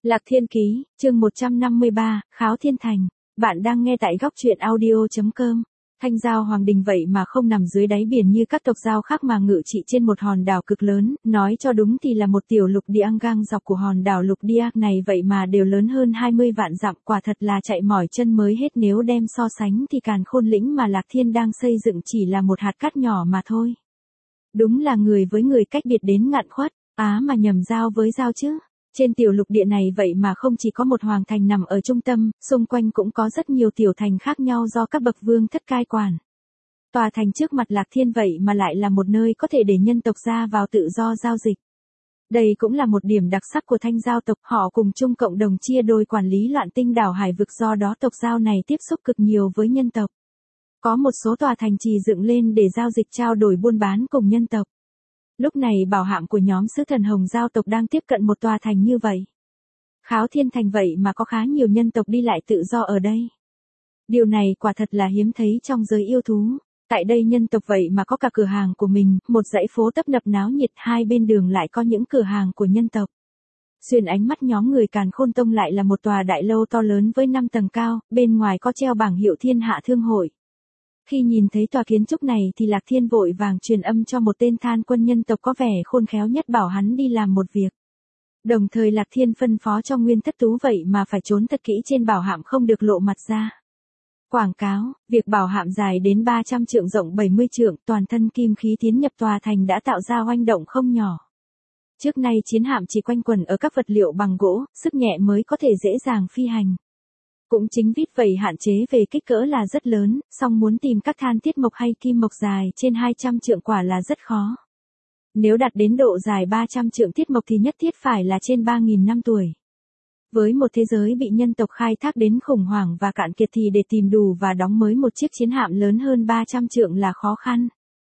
Lạc Thiên Ký, chương 153, Kháo Thiên Thành. Bạn đang nghe tại góc truyện audio.com. Thanh giao Hoàng Đình vậy mà không nằm dưới đáy biển như các tộc giao khác mà ngự trị trên một hòn đảo cực lớn, nói cho đúng thì là một tiểu lục địa gang dọc của hòn đảo lục địa này vậy mà đều lớn hơn 20 vạn dặm, quả thật là chạy mỏi chân mới hết. Nếu đem so sánh thì Càn Khôn lĩnh mà Lạc Thiên đang xây dựng chỉ là một hạt cát nhỏ mà thôi. Đúng là người với người cách biệt đến ngạn khuất, mà nhầm giao với giao chứ. Trên tiểu lục địa này vậy mà không chỉ có một hoàng thành nằm ở trung tâm, xung quanh cũng có rất nhiều tiểu thành khác nhau do các bậc vương thất cai quản. Tòa thành trước mặt Lạc Thiên vậy mà lại là một nơi có thể để nhân tộc ra vào tự do giao dịch. Đây cũng là một điểm đặc sắc của Thanh giao tộc, họ cùng chung cộng đồng chia đôi quản lý Loạn Tinh đảo hải vực, do đó tộc giao này tiếp xúc cực nhiều với nhân tộc. Có một số tòa thành trì dựng lên để giao dịch trao đổi buôn bán cùng nhân tộc. Lúc này bảo hạm của nhóm sứ thần Hồng giao tộc đang tiếp cận một tòa thành như vậy. Kháo Thiên Thành vậy mà có khá nhiều nhân tộc đi lại tự do ở đây. Điều này quả thật là hiếm thấy trong giới yêu thú. Tại đây nhân tộc vậy mà có cả cửa hàng của mình, một dãy phố tấp nập náo nhiệt, hai bên đường lại có những cửa hàng của nhân tộc. Xuyên ánh mắt nhóm người Càn Khôn Tông lại là một tòa đại lâu to lớn với 5 tầng cao, bên ngoài có treo bảng hiệu Thiên Hạ Thương Hội. Khi nhìn thấy tòa kiến trúc này thì Lạc Thiên vội vàng truyền âm cho một tên than quân nhân tộc có vẻ khôn khéo nhất bảo hắn đi làm một việc. Đồng thời Lạc Thiên phân phó cho Nguyên Thất Tú vậy mà phải trốn thật kỹ trên bảo hạm, không được lộ mặt ra. Quảng cáo, việc bảo hạm dài đến 300 trượng rộng 70 trượng, toàn thân kim khí tiến nhập tòa thành đã tạo ra oanh động không nhỏ. Trước nay chiến hạm chỉ quanh quẩn ở các vật liệu bằng gỗ, sức nhẹ mới có thể dễ dàng phi hành. Cũng chính vì vậy hạn chế về kích cỡ là rất lớn, song muốn tìm các than thiết mộc hay kim mộc dài trên 200 trượng quả là rất khó. Nếu đạt đến độ dài 300 trượng thiết mộc thì nhất thiết phải là trên 3.000 năm tuổi. Với một thế giới bị nhân tộc khai thác đến khủng hoảng và cạn kiệt thì để tìm đủ và đóng mới một chiếc chiến hạm lớn hơn 300 trượng là khó khăn.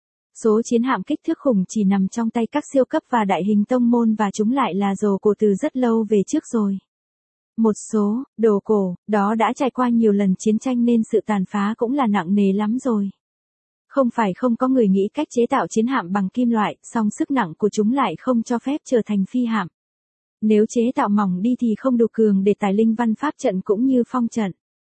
Số chiến hạm kích thước khủng chỉ nằm trong tay các siêu cấp và đại hình tông môn, và chúng lại là đồ cổ từ rất lâu về trước rồi. Một số đồ cổ đó đã trải qua nhiều lần chiến tranh nên sự tàn phá cũng là nặng nề lắm rồi. Không phải không có người nghĩ cách chế tạo chiến hạm bằng kim loại, song sức nặng của chúng lại không cho phép trở thành phi hạm. Nếu chế tạo mỏng đi thì không đủ cường để tải linh văn pháp trận cũng như phong trận.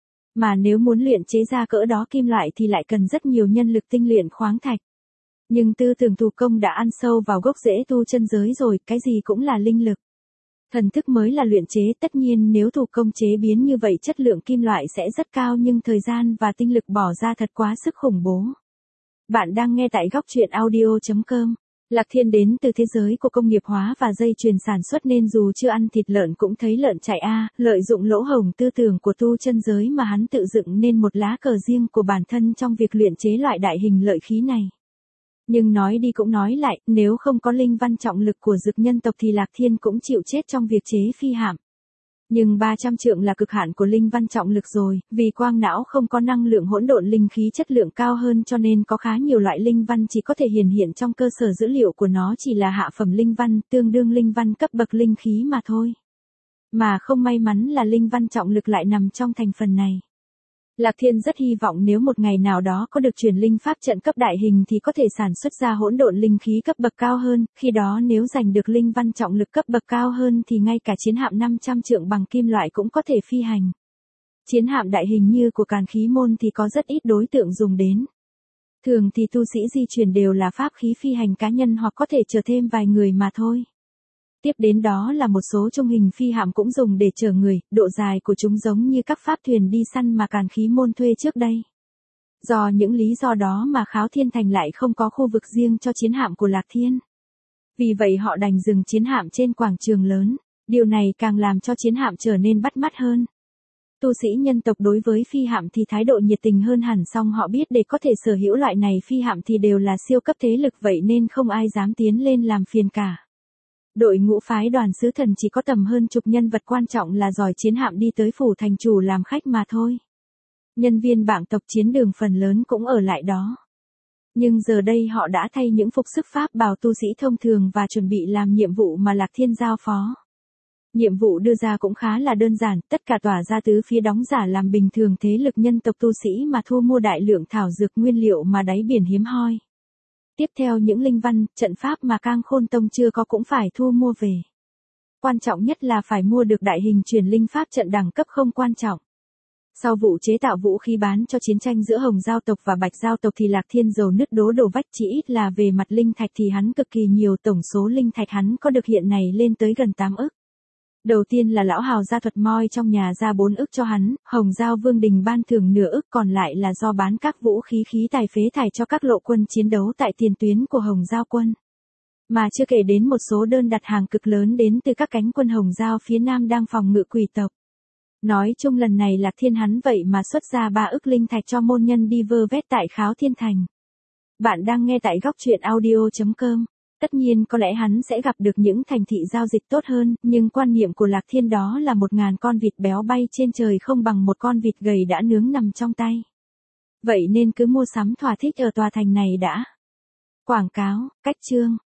Mà nếu muốn luyện chế ra cỡ đó kim loại thì lại cần rất nhiều nhân lực tinh luyện khoáng thạch. Nhưng tư tưởng thủ công đã ăn sâu vào gốc rễ tu chân giới rồi, cái gì cũng là linh lực. Thần thức mới là luyện chế, tất nhiên nếu thủ công chế biến như vậy chất lượng kim loại sẽ rất cao, nhưng thời gian và tinh lực bỏ ra thật quá sức khủng bố. Bạn đang nghe tại góc truyện audio.com. Lạc Thiên đến từ thế giới của công nghiệp hóa và dây chuyền sản xuất nên dù chưa ăn thịt lợn cũng thấy lợn chạy lợi dụng lỗ hổng tư tưởng của tu chân giới mà hắn tự dựng nên một lá cờ riêng của bản thân trong việc luyện chế loại đại hình lợi khí này. Nhưng nói đi cũng nói lại, nếu không có linh văn trọng lực của dực nhân tộc thì Lạc Thiên cũng chịu chết trong việc chế phi hạm. Nhưng 300 trượng là cực hạn của linh văn trọng lực rồi, vì quang não không có năng lượng hỗn độn linh khí chất lượng cao hơn cho nên có khá nhiều loại linh văn chỉ có thể hiện trong cơ sở dữ liệu của nó chỉ là hạ phẩm linh văn, tương đương linh văn cấp bậc linh khí mà thôi. Mà không may mắn là linh văn trọng lực lại nằm trong thành phần này. Lạc Thiên rất hy vọng nếu một ngày nào đó có được truyền linh pháp trận cấp đại hình thì có thể sản xuất ra hỗn độn linh khí cấp bậc cao hơn, khi đó nếu giành được linh văn trọng lực cấp bậc cao hơn thì ngay cả chiến hạm 500 trượng bằng kim loại cũng có thể phi hành. Chiến hạm đại hình như của Càn Khí môn thì có rất ít đối tượng dùng đến. Thường thì tu sĩ di chuyển đều là pháp khí phi hành cá nhân hoặc có thể chở thêm vài người mà thôi. Tiếp đến đó là một số trung hình phi hạm cũng dùng để chở người, độ dài của chúng giống như các pháp thuyền đi săn mà Càn Khí môn thuê trước đây. Do những lý do đó mà Kháo Thiên Thành lại không có khu vực riêng cho chiến hạm của Lạc Thiên. Vì vậy họ đành dừng chiến hạm trên quảng trường lớn, điều này càng làm cho chiến hạm trở nên bắt mắt hơn. Tu sĩ nhân tộc đối với phi hạm thì thái độ nhiệt tình hơn hẳn, song họ biết để có thể sở hữu loại này phi hạm thì đều là siêu cấp thế lực, vậy nên không ai dám tiến lên làm phiền cả. Đội ngũ phái đoàn sứ thần chỉ có tầm hơn chục nhân vật quan trọng là giỏi chiến hạm đi tới phủ thành chủ làm khách mà thôi. Nhân viên bảng tộc chiến đường phần lớn cũng ở lại đó. Nhưng giờ đây họ đã thay những phục sức pháp bào tu sĩ thông thường và chuẩn bị làm nhiệm vụ mà Lạc Thiên giao phó. Nhiệm vụ đưa ra cũng khá là đơn giản, tất cả tỏa ra tứ phía đóng giả làm bình thường thế lực nhân tộc tu sĩ mà thu mua đại lượng thảo dược nguyên liệu mà đáy biển hiếm hoi. Tiếp theo những linh văn, trận pháp mà Càn Khôn Tông chưa có cũng phải thu mua về. quan trọng nhất là phải mua được đại hình truyền linh pháp trận đẳng cấp không quan trọng. Sau vụ chế tạo vũ khí bán cho chiến tranh giữa Hồng Giao tộc và Bạch Giao tộc thì Lạc Thiên dầu nứt đổ vách, chỉ ít là về mặt linh thạch thì hắn cực kỳ nhiều, tổng số linh thạch hắn có được hiện này lên tới gần 8 ức. Đầu tiên là lão hào gia thuật moi trong nhà ra 4 ức cho hắn, Hồng Giao Vương Đình ban thưởng nửa ức, còn lại là do bán các vũ khí khí tài phế thải cho các lộ quân chiến đấu tại tiền tuyến của Hồng Giao quân. Mà chưa kể đến một số đơn đặt hàng cực lớn đến từ các cánh quân Hồng Giao phía Nam đang phòng ngự quỷ tộc. Nói chung lần này Lạc Thiên hắn vậy mà xuất ra 3 ức linh thạch cho môn nhân đi vơ vét tại Kháo Thiên Thành. Bạn đang nghe tại góc truyện audio.com. Tất nhiên có lẽ hắn sẽ gặp được những thành thị giao dịch tốt hơn, nhưng quan niệm của Lạc Thiên đó là 1000 con vịt béo bay trên trời không bằng một con vịt gầy đã nướng nằm trong tay. Vậy nên cứ mua sắm thỏa thích ở tòa thành này đã. Quảng cáo, cách chương.